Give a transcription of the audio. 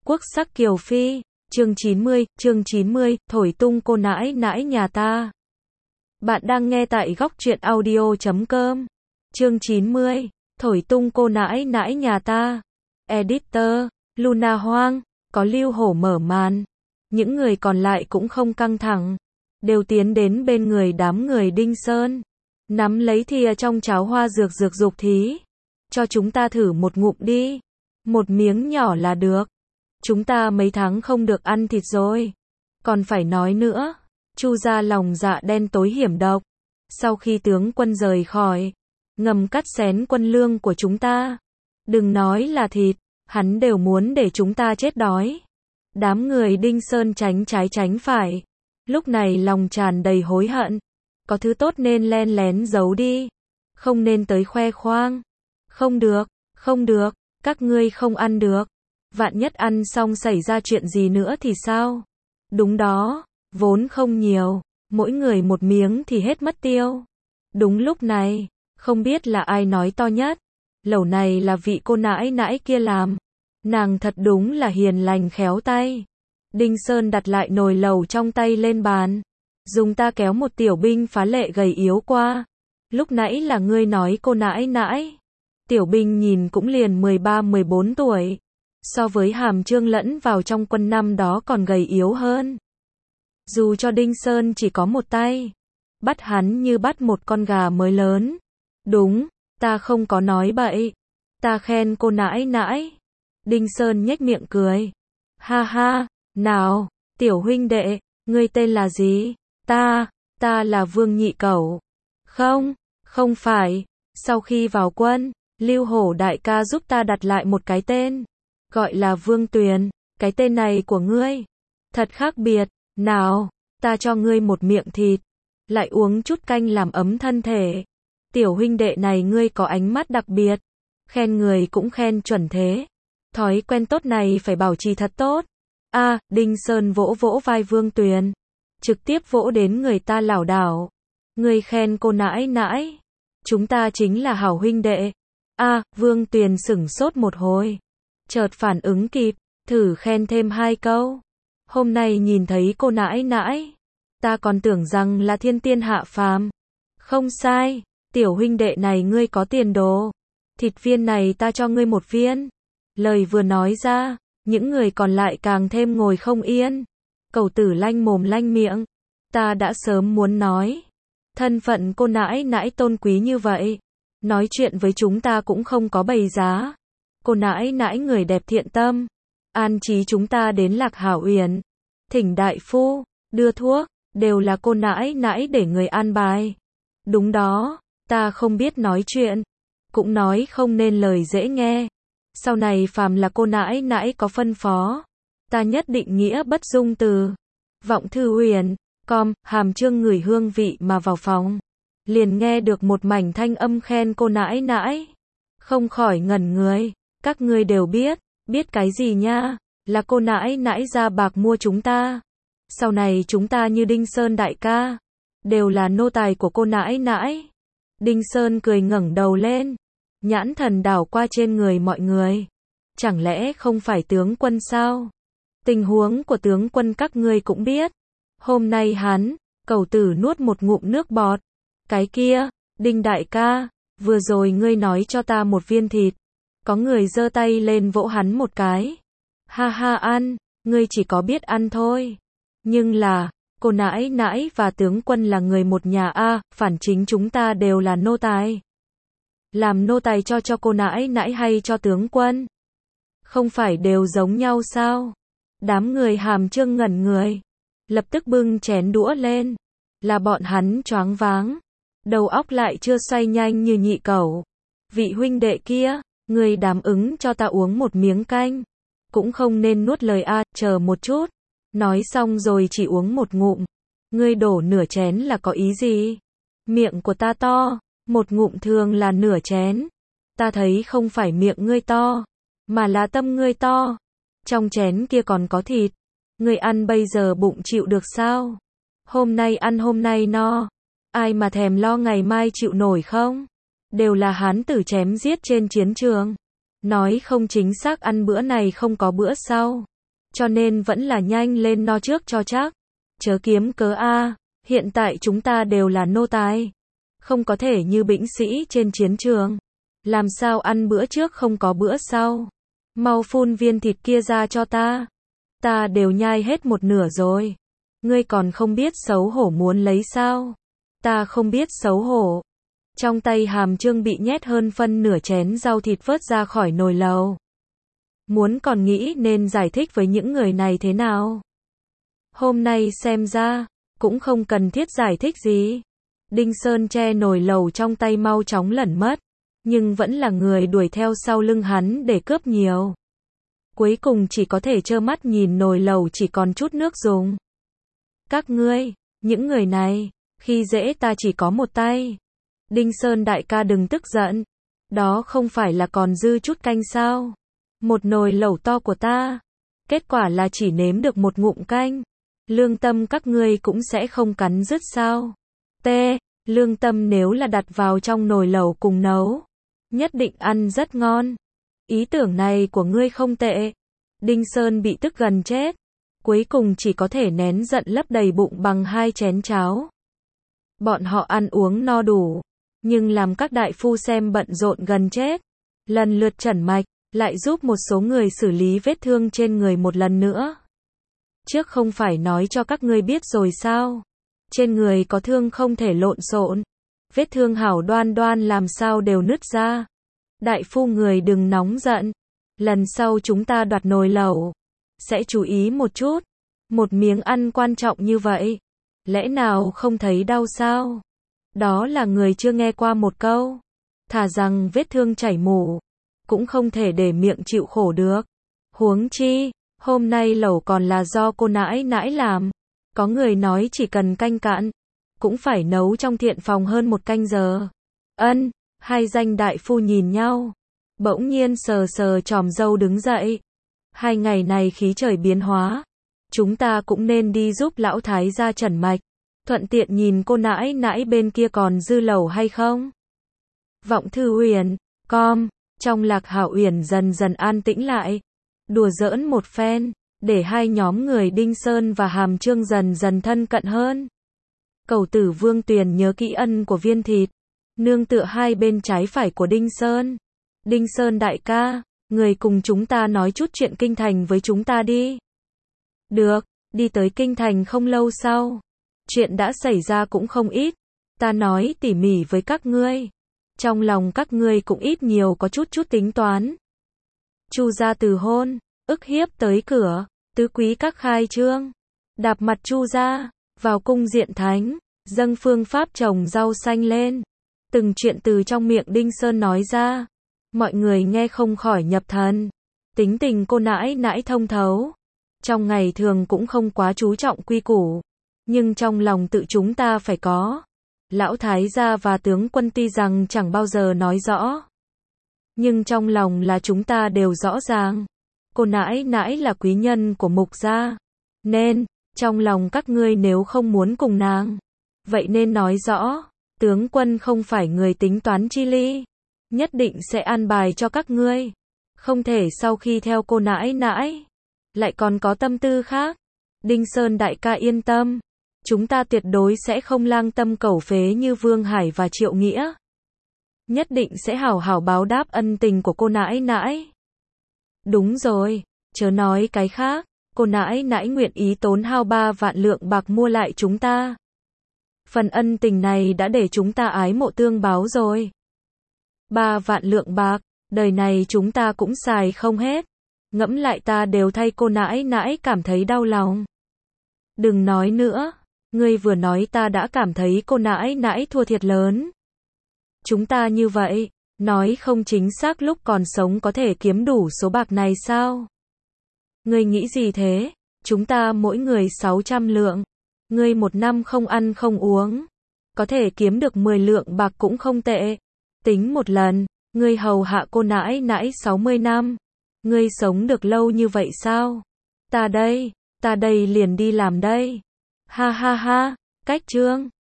Quốc sắc kiều phi, chương 90, thổi tung cô nãi nãi nhà ta. Bạn đang nghe tại góc truyện audio.com. Chương 90, thổi tung cô nãi nãi nhà ta. Editor, Luna Hoang, có Lưu Hổ mở màn. Những người còn lại cũng không căng thẳng, đều tiến đến bên người đám người Đinh Sơn. Nắm lấy thìa trong cháo hoa dược dục thí. Cho chúng ta thử một ngụm đi. Một miếng nhỏ là được. Chúng ta mấy tháng không được ăn thịt rồi. Còn phải nói nữa. Chu gia lòng dạ đen tối hiểm độc. Sau khi tướng quân rời khỏi, ngầm cắt xén quân lương của chúng ta. Đừng nói là thịt, hắn đều muốn để chúng ta chết đói. Đám người Đinh Sơn tránh trái tránh phải. Lúc này lòng tràn đầy hối hận. Có thứ tốt nên len lén giấu đi. Không nên tới khoe khoang. Không được, các ngươi không ăn được. Vạn nhất ăn xong xảy ra chuyện gì nữa thì sao? Đúng đó, vốn không nhiều, mỗi người một miếng thì hết mất tiêu. Đúng lúc này, không biết là ai nói to nhất. Lẩu này là vị cô nãi nãi kia làm. Nàng thật đúng là hiền lành khéo tay. Đinh Sơn đặt lại nồi lẩu trong tay lên bàn. Dùng ta kéo một tiểu binh phá lệ gầy yếu qua. Lúc nãy là ngươi nói cô nãi nãi. Tiểu binh nhìn cũng liền 13-14 tuổi. So với Hàm Chương lẫn vào trong quân năm đó còn gầy yếu hơn. Dù cho Đinh Sơn chỉ có một tay, bắt hắn như bắt một con gà mới lớn. Đúng, ta không có nói bậy. Ta khen cô nãi nãi. Đinh Sơn nhếch miệng cười. Ha ha, nào, tiểu huynh đệ, ngươi tên là gì? Ta là Vương Nhị Cẩu. Không phải, sau khi vào quân, Lưu Hổ đại ca giúp ta đặt lại một cái tên. Gọi là Vương Tuyền, cái tên này của ngươi. Thật khác biệt, nào, ta cho ngươi một miệng thịt. Lại uống chút canh làm ấm thân thể. Tiểu huynh đệ này ngươi có ánh mắt đặc biệt. Khen người cũng khen chuẩn thế. Thói quen tốt này phải bảo trì thật tốt. Đinh Sơn vỗ vỗ vai Vương Tuyền. Trực tiếp vỗ đến người ta lảo đảo. Ngươi khen cô nãi nãi. Chúng ta chính là hảo huynh đệ. Vương Tuyền sửng sốt một hồi. Chợt phản ứng kịp, thử khen thêm 2 câu. Hôm nay nhìn thấy cô nãi nãi, ta còn tưởng rằng là thiên tiên hạ phàm. Không sai, tiểu huynh đệ này ngươi có tiền đồ. Thịt viên này ta cho ngươi 1 viên. Lời vừa nói ra, những người còn lại càng thêm ngồi không yên. Cẩu tử lanh mồm lanh miệng. Ta đã sớm muốn nói. Thân phận cô nãi nãi tôn quý như vậy. Nói chuyện với chúng ta cũng không có bày giá. Cô nãi nãi người đẹp thiện tâm. An trí chúng ta đến Lạc Hảo Uyển. Thỉnh đại phu, đưa thuốc, đều là cô nãi nãi để người an bài. Đúng đó, ta không biết nói chuyện. Cũng nói không nên lời dễ nghe. Sau này phàm là cô nãi nãi có phân phó, ta nhất định nghĩa bất dung từ. Vọng Thư Huyền, Hàm Chương ngửi hương vị mà vào phòng. Liền nghe được một mảnh thanh âm khen cô nãi nãi. Không khỏi ngẩn người. Các ngươi đều biết cái gì nha? Là cô nãi nãi ra bạc mua chúng ta. Sau này chúng ta như Đinh Sơn đại ca, đều là nô tài của cô nãi nãi. Đinh Sơn cười ngẩng đầu lên, nhãn thần đảo qua trên người mọi người. Chẳng lẽ không phải tướng quân sao? Tình huống của tướng quân các ngươi cũng biết. Hôm nay Cẩu tử nuốt một ngụm nước bọt. Cái kia, Đinh đại ca, vừa rồi ngươi nói cho ta 1 viên thịt. Có người giơ tay lên vỗ hắn một cái. Ha ha, ăn, ngươi chỉ có biết ăn thôi. Nhưng là, cô nãi nãi và tướng quân là người một nhà phản chính chúng ta đều là nô tài. Làm nô tài cho cô nãi nãi hay cho tướng quân? Không phải đều giống nhau sao? Đám người Hàm Chương ngẩn người. Lập tức bưng chén đũa lên. Là bọn hắn choáng váng. Đầu óc lại chưa xoay nhanh như Nhị Cẩu. Vị huynh đệ kia, ngươi đáp ứng cho ta uống 1 miếng canh. Cũng không nên nuốt lời chờ một chút. Nói xong rồi chỉ uống 1 ngụm. Ngươi đổ nửa chén là có ý gì? Miệng của ta to, 1 ngụm thường là nửa chén. Ta thấy không phải miệng ngươi to, mà là tâm ngươi to. Trong chén kia còn có thịt. Ngươi ăn bây giờ bụng chịu được sao? Hôm nay ăn hôm nay no. Ai mà thèm lo ngày mai chịu nổi không? Đều là hán tử chém giết trên chiến trường. Nói không chính xác ăn bữa này không có bữa sau. cho nên vẫn là nhanh lên no trước cho chắc. Chớ kiếm cớ a, hiện tại chúng ta đều là nô tài. Không có thể như binh sĩ trên chiến trường. Làm sao ăn bữa trước không có bữa sau. Mau phun viên thịt kia ra cho ta. Ta đều nhai hết một nửa rồi. Ngươi còn không biết xấu hổ muốn lấy sao? Ta không biết xấu hổ. Trong tay Hàm Trương bị nhét hơn phân nửa chén rau thịt vớt ra khỏi nồi lầu. Muốn còn nghĩ nên giải thích với những người này thế nào? Hôm nay xem ra, cũng không cần thiết giải thích gì. Đinh Sơn che nồi lầu trong tay mau chóng lẩn mất, nhưng vẫn là người đuổi theo sau lưng hắn để cướp nhiều. Cuối cùng chỉ có thể trơ mắt nhìn nồi lầu chỉ còn chút nước dùng. Các ngươi, những người này, khi dễ ta chỉ có một tay. Đinh Sơn đại ca đừng tức giận. Đó không phải là còn dư chút canh sao? Một nồi lẩu to của ta. Kết quả là chỉ nếm được một ngụm canh. Lương tâm các ngươi cũng sẽ không cắn rứt sao? T. Lương tâm nếu là đặt vào trong nồi lẩu cùng nấu, nhất định ăn rất ngon. Ý tưởng này của ngươi không tệ. Đinh Sơn bị tức gần chết. Cuối cùng chỉ có thể nén giận lấp đầy bụng bằng 2 chén cháo. Bọn họ ăn uống no đủ, nhưng làm các đại phu xem bận rộn gần chết. Lần lượt trẩn mạch, lại giúp một số người xử lý vết thương trên người một lần nữa. Trước không phải nói cho các ngươi biết rồi sao? Trên người có thương không thể lộn xộn. Vết thương hảo đoan đoan làm sao đều nứt ra. Đại phu người đừng nóng giận. Lần sau chúng ta đoạt nồi lẩu, sẽ chú ý một chút. Một miếng ăn quan trọng như vậy, lẽ nào không thấy đau sao? Đó là người chưa nghe qua một câu. Thà rằng vết thương chảy mủ, cũng không thể để miệng chịu khổ được. Huống chi, hôm nay lẩu còn là do cô nãi nãi làm. Có người nói chỉ cần canh cạn, cũng phải nấu trong thiện phòng hơn 1 canh giờ. Ân, hai danh đại phu nhìn nhau. Bỗng nhiên sờ sờ chòm râu đứng dậy. 2 ngày này khí trời biến hóa. Chúng ta cũng nên đi giúp lão thái gia trần mạch. Thuận tiện nhìn cô nãi nãi bên kia còn dư lẩu hay không. Vọng Thư Uyển, com. Trong Lạc Hảo Uyển dần dần an tĩnh lại. Đùa giỡn một phen, để hai nhóm người Đinh Sơn và Hàm Trương dần dần thân cận hơn. Cầu tử Vương Tuyền nhớ kỹ ân của viên thịt. Nương tựa hai bên trái phải của Đinh Sơn. Đinh Sơn đại ca, người cùng chúng ta nói chút chuyện kinh thành với chúng ta đi. Được, đi tới kinh thành không lâu sau. Chuyện đã xảy ra cũng không ít. Ta nói tỉ mỉ với các ngươi. Trong lòng các ngươi cũng ít nhiều có chút tính toán. Chu gia từ hôn, ức hiếp tới cửa, tứ quý các khai trương. Đạp mặt Chu gia, vào cung diện thánh, dâng phương pháp trồng rau xanh lên. Từng chuyện từ trong miệng Đinh Sơn nói ra. Mọi người nghe không khỏi nhập thần. Tính tình cô nãi nãi thông thấu. Trong ngày thường cũng không quá chú trọng quy củ. Nhưng trong lòng tự chúng ta phải có. Lão thái gia và tướng quân tuy rằng chẳng bao giờ nói rõ. Nhưng trong lòng là chúng ta đều rõ ràng. Cô nãi nãi là quý nhân của Mục gia. Nên, trong lòng các ngươi nếu không muốn cùng nàng, vậy nên nói rõ. Tướng quân không phải người tính toán chi ly. Nhất định sẽ an bài cho các ngươi. Không thể sau khi theo cô nãi nãi, lại còn có tâm tư khác. Đinh Sơn đại ca yên tâm. Chúng ta tuyệt đối sẽ không lang tâm cầu phế như Vương Hải và Triệu Nghĩa. Nhất định sẽ hảo hảo báo đáp ân tình của cô nãi nãi. Đúng rồi, chớ nói cái khác. Cô nãi nãi nguyện ý tốn hao 3 vạn lượng bạc mua lại chúng ta. Phần ân tình này đã để chúng ta ái mộ tương báo rồi. 3 vạn lượng bạc, đời này chúng ta cũng xài không hết. Ngẫm lại ta đều thay cô nãi nãi cảm thấy đau lòng. Đừng nói nữa, ngươi vừa nói ta đã cảm thấy cô nãi nãi thua thiệt lớn. Chúng ta như vậy, nói không chính xác lúc còn sống có thể kiếm đủ số bạc này sao? Ngươi nghĩ gì thế? Chúng ta mỗi người 600 lượng. Ngươi 1 năm không ăn không uống, có thể kiếm được 10 lượng bạc cũng không tệ. Tính một lần, ngươi hầu hạ cô nãi nãi 60 năm. Ngươi sống được lâu như vậy sao? Ta đây liền đi làm đây. Ha ha ha, cách trương.